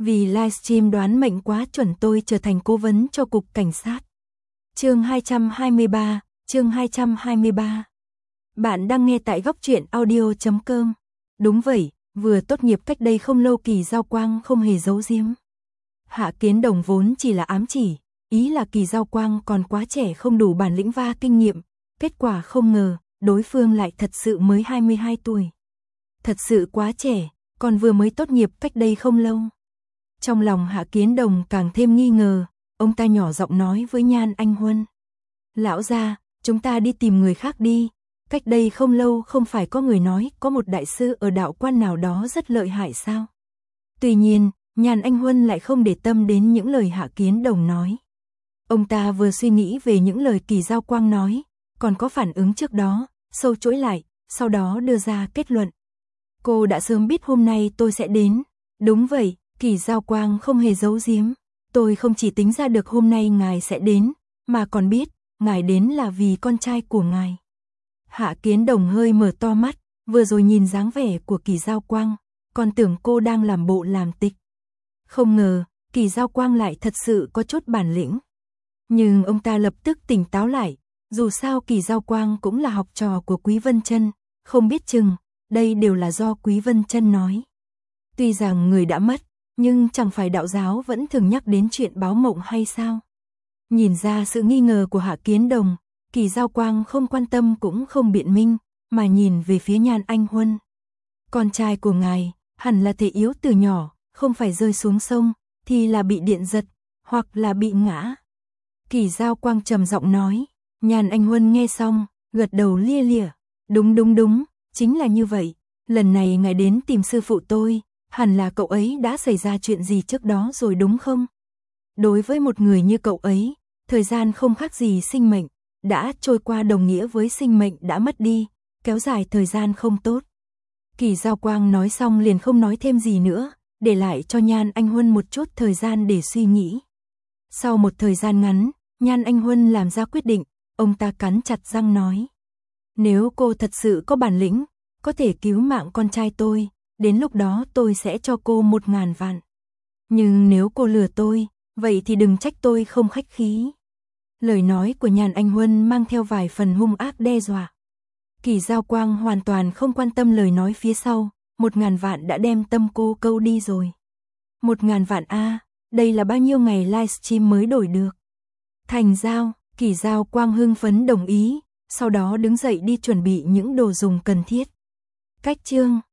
Vì livestream đoán mệnh quá chuẩn tôi trở thành cố vấn cho cục cảnh sát. Chương 223. Bạn đang nghe tại góc truyện audio.com. Đúng vậy, vừa tốt nghiệp cách đây không lâu Kỳ Giao Quang không hề giấu giếm. Hạ Kiến Đồng vốn chỉ là ám chỉ, ý là Kỳ Giao Quang còn quá trẻ không đủ bản lĩnh và kinh nghiệm, kết quả không ngờ, đối phương lại thật sự mới 22 tuổi. Thật sự quá trẻ, còn vừa mới tốt nghiệp cách đây không lâu. Trong lòng Hạ Kiến Đồng càng thêm nghi ngờ, ông ta nhỏ giọng nói với Nhan Anh Huân. Lão gia, chúng ta đi tìm người khác đi, cách đây không lâu không phải có người nói có một đại sư ở đạo quan nào đó rất lợi hại sao? Tuy nhiên, Nhan Anh Huân lại không để tâm đến những lời Hạ Kiến Đồng nói. Ông ta vừa suy nghĩ về những lời Kỳ Giao Quang nói, còn có phản ứng trước đó, sâu chuỗi lại, sau đó đưa ra kết luận. Cô đã sớm biết hôm nay tôi sẽ đến. Đúng vậy, Kỳ Giao Quang không hề giấu giếm. Tôi không chỉ tính ra được hôm nay ngài sẽ đến, mà còn biết, ngài đến là vì con trai của ngài. Hạ Kiến Đồng hơi mở to mắt, vừa rồi nhìn dáng vẻ của Kỳ Giao Quang, còn tưởng cô đang làm bộ làm tịch. Không ngờ, Kỳ Giao Quang lại thật sự có chút bản lĩnh. Nhưng ông ta lập tức tỉnh táo lại, dù sao Kỳ Giao Quang cũng là học trò của Quý Vân Chân, không biết chừng, đây đều là do Quý Vân Chân nói. Tuy rằng người đã mất, nhưng chẳng phải đạo giáo vẫn thường nhắc đến chuyện báo mộng hay sao? Nhìn ra sự nghi ngờ của Hạ Kiến Đồng, Kỳ Giao Quang không quan tâm cũng không biện minh, mà nhìn về phía Nhan Anh Huân. Con trai của ngài, hẳn là thể yếu từ nhỏ, không phải rơi xuống sông, thì là bị điện giật, hoặc là bị ngã. Kỳ Giao Quang trầm giọng nói, Nhan Anh Huân nghe xong, gật đầu lia lịa. Đúng, chính là như vậy, lần này ngài đến tìm sư phụ tôi, hẳn là cậu ấy đã xảy ra chuyện gì trước đó rồi đúng không? Đối với một người như cậu ấy, thời gian không khác gì sinh mệnh, đã trôi qua đồng nghĩa với sinh mệnh đã mất đi, kéo dài thời gian không tốt. Kỳ Giao Quang nói xong liền không nói thêm gì nữa, để lại cho Nhan Anh Huân một chút thời gian để suy nghĩ. Sau một thời gian ngắn, Nhan Anh Huân làm ra quyết định, ông ta cắn chặt răng nói. Nếu cô thật sự có bản lĩnh, có thể cứu mạng con trai tôi, đến lúc đó tôi sẽ cho cô 1000 vạn. Nhưng nếu cô lừa tôi, vậy thì đừng trách tôi không khách khí. Lời nói của Nhan Anh Huân mang theo vài phần hung ác đe dọa. Kỳ Giao Quang hoàn toàn không quan tâm lời nói phía sau, 1000 vạn đã đem tâm cô câu đi rồi. 1000 vạn a, đây là bao nhiêu ngày livestream mới đổi được. Thành giao, Kỳ Giao Quang hưng phấn đồng ý, sau đó đứng dậy đi chuẩn bị những đồ dùng cần thiết. Cách chương